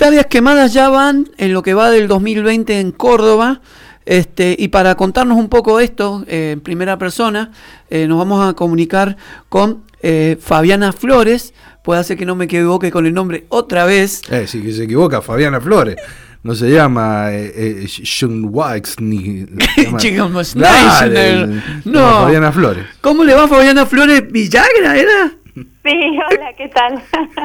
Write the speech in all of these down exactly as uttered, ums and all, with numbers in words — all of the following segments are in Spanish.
hectáreas quemadas ya van en lo que va del dos mil veinte en Córdoba. Este, y para contarnos un poco esto eh, en primera persona, eh, nos vamos a comunicar con eh, Fabiana Flores. Puede ser que no me equivoque con el nombre otra vez. Eh, sí que se equivoca, Fabiana Flores. No se llama eh, John Wax ni. No, Fabiana Flores. ¿Cómo le va, Fabiana Flores Villagra, era? Sí, hola, ¿qué tal?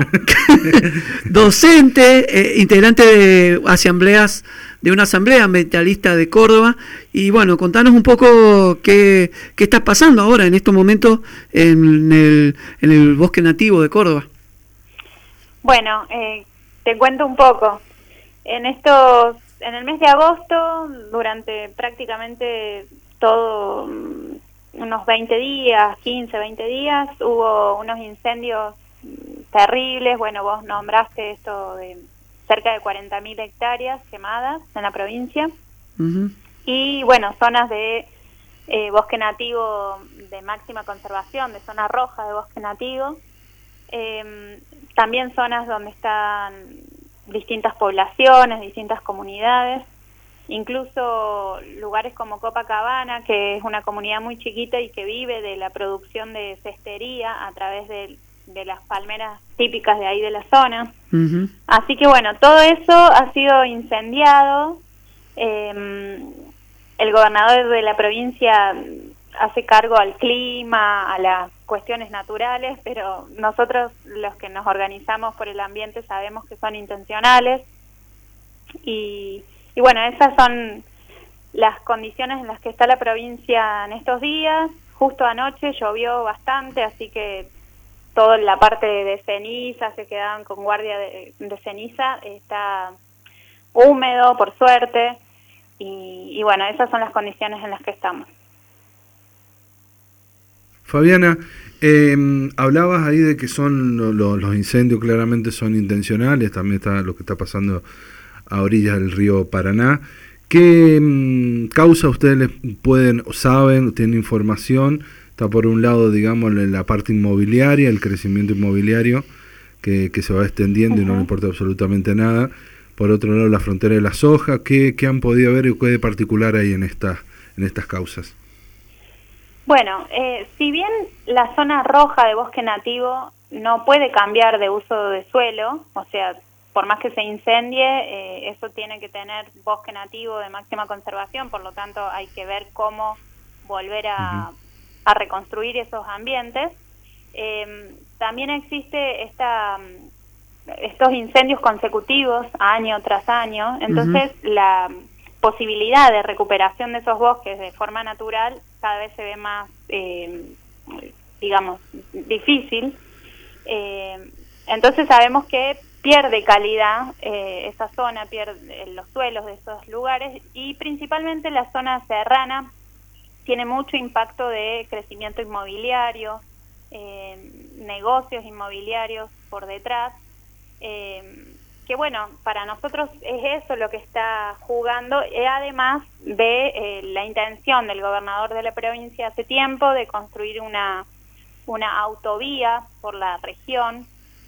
Docente, eh, integrante de asambleas, de una asamblea ambientalista de Córdoba. Y bueno, contanos un poco qué, qué está pasando ahora en estos momentos en el, en el bosque nativo de Córdoba. Bueno, eh, te cuento un poco. En estos, en el mes de agosto, durante prácticamente todo, unos veinte días, quince, veinte días, hubo unos incendios terribles. Bueno, vos nombraste esto de cerca de cuarenta mil hectáreas quemadas en la provincia. Uh-huh. Y bueno, zonas de eh, bosque nativo de máxima conservación, de zona roja de bosque nativo. Eh, también zonas donde están distintas poblaciones, distintas comunidades, incluso lugares como Copacabana, que es una comunidad muy chiquita y que vive de la producción de cestería a través de, de las palmeras típicas de ahí de la zona. Uh-huh. Así que bueno, todo eso ha sido incendiado. Eh, el gobernador de la provincia hace cargo al clima, a las cuestiones naturales, pero nosotros los que nos organizamos por el ambiente sabemos que son intencionales y, y bueno, esas son las condiciones en las que está la provincia en estos días. Justo anoche llovió bastante, así que toda la parte de ceniza, se quedaban con guardia de, de ceniza, está húmedo por suerte y, y bueno, esas son las condiciones en las que estamos. Fabiana, eh, hablabas ahí de que son lo, lo, los incendios claramente son intencionales, también está lo que está pasando a orillas del río Paraná. ¿Qué um, causa ustedes pueden, saben, tienen información? Está por un lado, digamos, la parte inmobiliaria, el crecimiento inmobiliario que, que se va extendiendo. Uh-huh. Y no le importa absolutamente nada. Por otro lado, la frontera de la soja. ¿Qué, qué han podido ver y qué de particular hay en, esta, en estas causas? Bueno, eh, si bien la zona roja de bosque nativo no puede cambiar de uso de suelo, o sea, por más que se incendie, eh, eso tiene que tener bosque nativo de máxima conservación, por lo tanto hay que ver cómo volver a, uh-huh. a reconstruir esos ambientes. Eh, también existe esta, estos incendios consecutivos año tras año, entonces uh-huh. la posibilidad de recuperación de esos bosques de forma natural cada vez se ve más, eh, digamos, difícil. Eh, entonces sabemos que pierde calidad eh, esa zona, pierde los suelos de esos lugares y principalmente la zona serrana tiene mucho impacto de crecimiento inmobiliario, eh, negocios inmobiliarios por detrás. Eh, que bueno, para nosotros es eso lo que está jugando, eh, además de eh, la intención del gobernador de la provincia hace tiempo de construir una, una autovía por la región,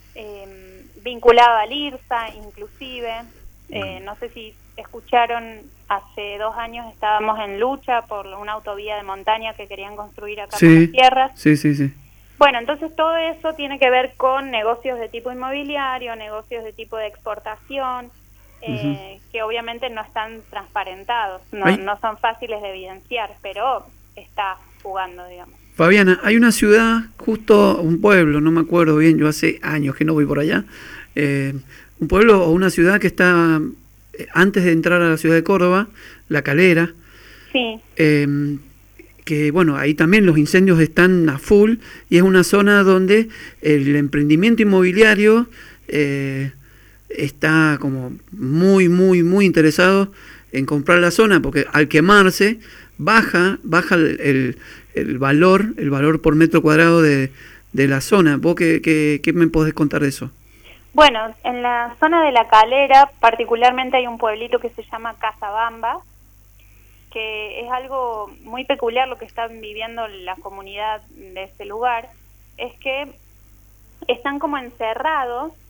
eh, vinculada al IRSA inclusive. Eh, no sé si escucharon, hace dos años estábamos en lucha por una autovía de montaña que querían construir acá en las tierras. Sí, sí, sí. Bueno, entonces todo eso tiene que ver con negocios de tipo inmobiliario, negocios de tipo de exportación, eh, uh-huh. que obviamente no están transparentados, no, no son fáciles de evidenciar, pero está jugando, digamos. Fabiana, hay una ciudad, justo un pueblo, no me acuerdo bien, yo hace años que no voy por allá, eh, un pueblo o una ciudad que está antes de entrar a la ciudad de Córdoba, La Calera. Sí. Eh, que bueno, ahí también los incendios están a full y es una zona donde el emprendimiento inmobiliario eh, está como muy, muy, muy interesado en comprar la zona, porque al quemarse baja baja el, el, el valor el valor por metro cuadrado de, de la zona. ¿Vos qué, qué, qué me podés contar de eso? Bueno, en la zona de La Calera particularmente hay un pueblito que se llama Casabamba, que es algo muy peculiar lo que están viviendo la comunidad de ese lugar, es que están como encerrados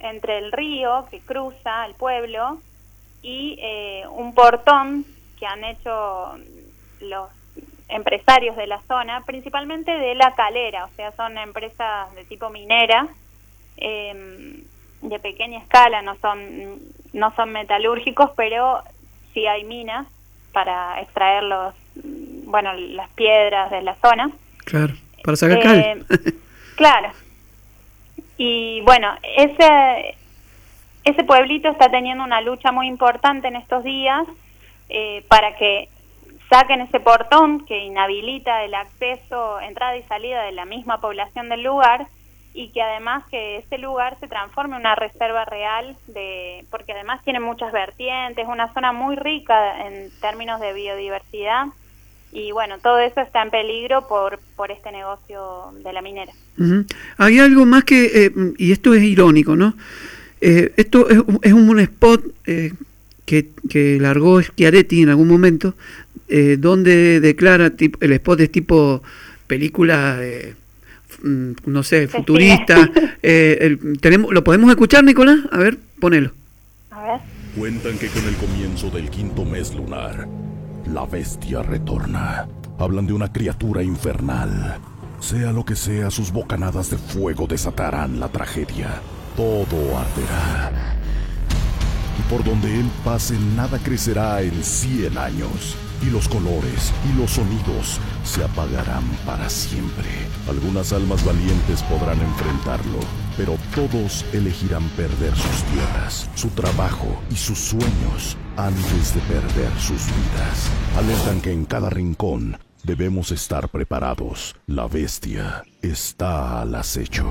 entre el río que cruza el pueblo y eh, un portón que han hecho los empresarios de la zona, principalmente de La Calera, o sea, son empresas de tipo minera, eh, de pequeña escala, no son no son metalúrgicos, pero sí hay minas para extraer los, bueno, las piedras de la zona. Claro, para sacar cal. Eh, claro. Y bueno, ese ese pueblito está teniendo una lucha muy importante en estos días eh, para que saquen ese portón que inhabilita el acceso, entrada y salida de la misma población del lugar, y que además que ese lugar se transforme en una reserva real, de porque además tiene muchas vertientes, una zona muy rica en términos de biodiversidad, y bueno, todo eso está en peligro por, por este negocio de la minera. Uh-huh. Hay algo más que, eh, y esto es irónico, ¿no? Eh, esto es, es un spot eh, que, que largó Schiaretti en algún momento, eh, donde declara, tipo, el spot es tipo película de, mm, no sé, futurista. eh, el, tenemos, ¿Lo podemos escuchar, Nicolás? A ver, ponelo. A ver. Cuentan que con el comienzo del quinto mes lunar, la bestia retorna. Hablan de una criatura infernal. Sea lo que sea, sus bocanadas de fuego desatarán la tragedia. Todo arderá. Y por donde él pase, nada crecerá en cien años. Y los colores y los sonidos se apagarán para siempre. Algunas almas valientes podrán enfrentarlo, pero todos elegirán perder sus tierras, su trabajo y sus sueños antes de perder sus vidas. Alertan que en cada rincón debemos estar preparados. La bestia está al acecho.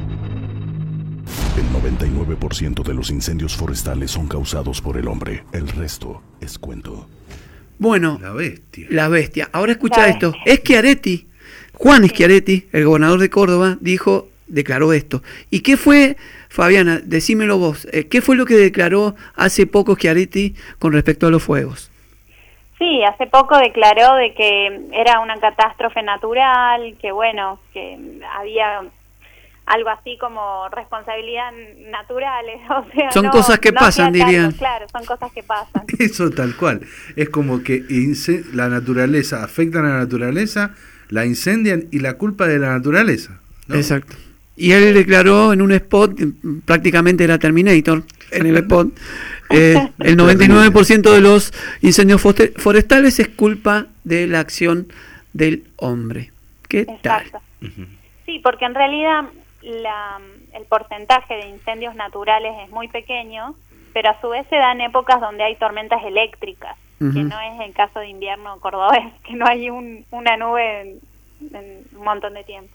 El noventa y nueve por ciento de los incendios forestales son causados por el hombre. El resto es cuento. Bueno, la bestia. La bestia. Ahora escucha esto. Schiaretti, Juan Schiaretti, el gobernador de Córdoba, dijo, declaró esto. ¿Y qué fue, Fabiana, decímelo vos, eh, qué fue lo que declaró hace poco Schiaretti con respecto a los fuegos? Sí, hace poco declaró de que era una catástrofe natural, que bueno, que había algo así como responsabilidad naturales, o sea, son no, cosas que no pasan, dirían. Claro, son cosas que pasan. Eso tal cual. Es como que ince- la naturaleza, afectan a la naturaleza, la incendian y la culpa de la naturaleza, ¿no? Exacto. Y él declaró en un spot, prácticamente era Terminator, en el spot, eh, el noventa y nueve por ciento de los incendios forestales es culpa de la acción del hombre. ¿Qué Exacto. tal? Sí, porque en realidad la, el porcentaje de incendios naturales es muy pequeño, pero a su vez se dan épocas donde hay tormentas eléctricas, uh-huh. que no es el caso de invierno cordobés, que no hay un, una nube en, en un montón de tiempo.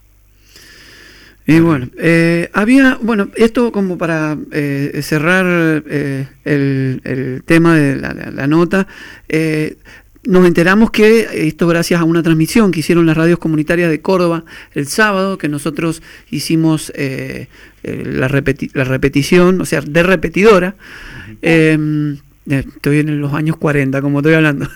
Y bueno, eh, había, bueno, esto como para eh, cerrar eh, el, el tema de la, la, la nota, eh, nos enteramos que esto gracias a una transmisión que hicieron las radios comunitarias de Córdoba el sábado, que nosotros hicimos eh, eh, la, repeti- la repetición, o sea, de repetidora. Uh-huh. eh, estoy en los años cuarenta, como estoy hablando.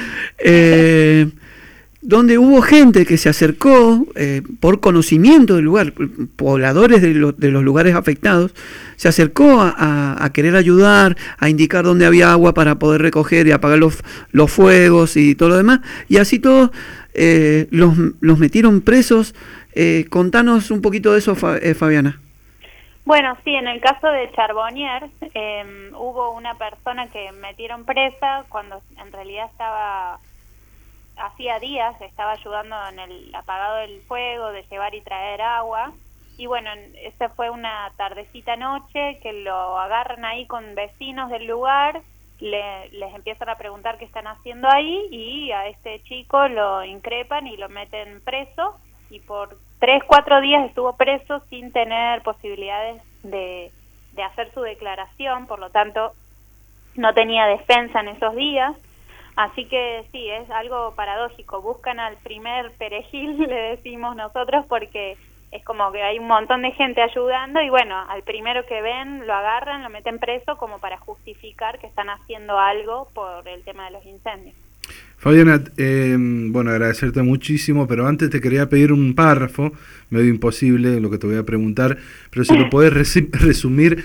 eh, donde hubo gente que se acercó eh, por conocimiento del lugar, pobladores de, lo, de los lugares afectados, se acercó a, a, a querer ayudar, a indicar dónde había agua para poder recoger y apagar los, los fuegos y todo lo demás, y así todos eh, los, los metieron presos. Eh, contanos un poquito de eso, eh, Fabiana. Bueno, sí, en el caso de Charbonnier eh, hubo una persona que metieron presa cuando en realidad estaba... hacía días estaba ayudando en el apagado del fuego, de llevar y traer agua, y bueno, esa fue una tardecita noche que lo agarran ahí con vecinos del lugar, le, les empiezan a preguntar qué están haciendo ahí, y a este chico lo increpan y lo meten preso, y por tres, cuatro días estuvo preso sin tener posibilidades de, de hacer su declaración, por lo tanto no tenía defensa en esos días. Así que sí, es algo paradójico, buscan al primer perejil, le decimos nosotros, porque es como que hay un montón de gente ayudando y bueno, al primero que ven lo agarran, lo meten preso como para justificar que están haciendo algo por el tema de los incendios. Fabiana, eh, bueno, agradecerte muchísimo, pero antes te quería pedir un párrafo, medio imposible lo que te voy a preguntar, pero si lo podés res- resumir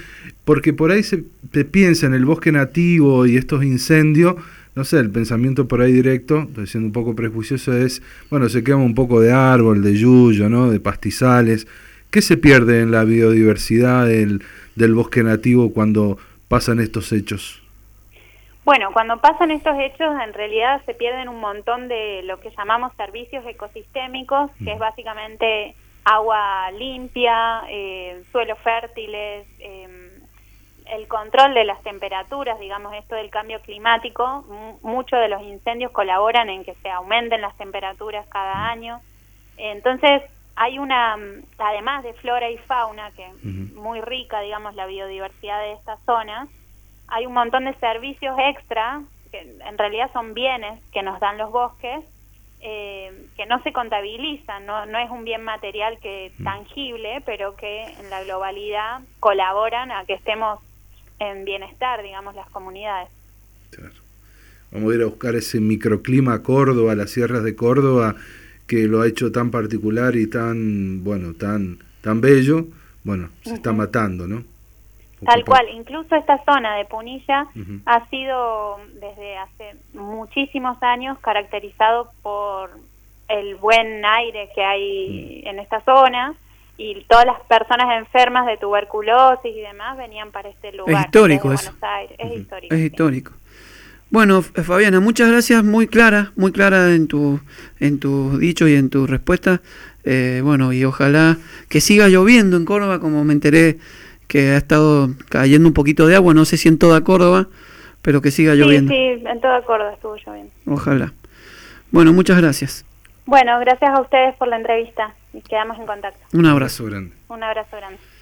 porque por ahí se, se piensa en el bosque nativo y estos incendios, no sé, el pensamiento por ahí directo, estoy siendo un poco prejuicioso, es, bueno, se quema un poco de árbol, de yuyo, ¿no? De pastizales. ¿Qué se pierde en la biodiversidad del, del bosque nativo cuando pasan estos hechos? Bueno, cuando pasan estos hechos, en realidad se pierden un montón de lo que llamamos servicios ecosistémicos, que es básicamente agua limpia, eh, suelos fértiles, eh, el control de las temperaturas, digamos, esto del cambio climático. Muchos de los incendios colaboran en que se aumenten las temperaturas cada año. Entonces, hay una, además de flora y fauna, que es uh-huh. muy rica, digamos, la biodiversidad de esta zona, hay un montón de servicios extra, que en realidad son bienes que nos dan los bosques, eh, que no se contabilizan, no, no es un bien material que tangible, pero que en la globalidad colaboran a que estemos en bienestar, digamos, las comunidades. Claro. Vamos a ir a buscar ese microclima a Córdoba, las sierras de Córdoba, que lo ha hecho tan particular y tan, bueno, tan tan bello. Bueno, se uh-huh. está matando, ¿no? Poco Tal cual, incluso esta zona de Punilla uh-huh. ha sido desde hace muchísimos años caracterizado por el buen aire que hay uh-huh. en esta zona, y todas las personas enfermas de tuberculosis y demás venían para este lugar. Es histórico eso. Buenos Aires. Es uh-huh. histórico. Es histórico. Bueno, Fabiana, muchas gracias, muy clara, muy clara en tu en tus dichos y en tus respuestas. Eh, bueno, y ojalá que siga lloviendo en Córdoba, como me enteré que ha estado cayendo un poquito de agua, no sé si en toda Córdoba, pero que siga lloviendo. Sí, sí, en toda Córdoba estuvo lloviendo. Ojalá. Bueno, muchas gracias. Bueno, gracias a ustedes por la entrevista y quedamos en contacto. Un abrazo grande. Un abrazo grande.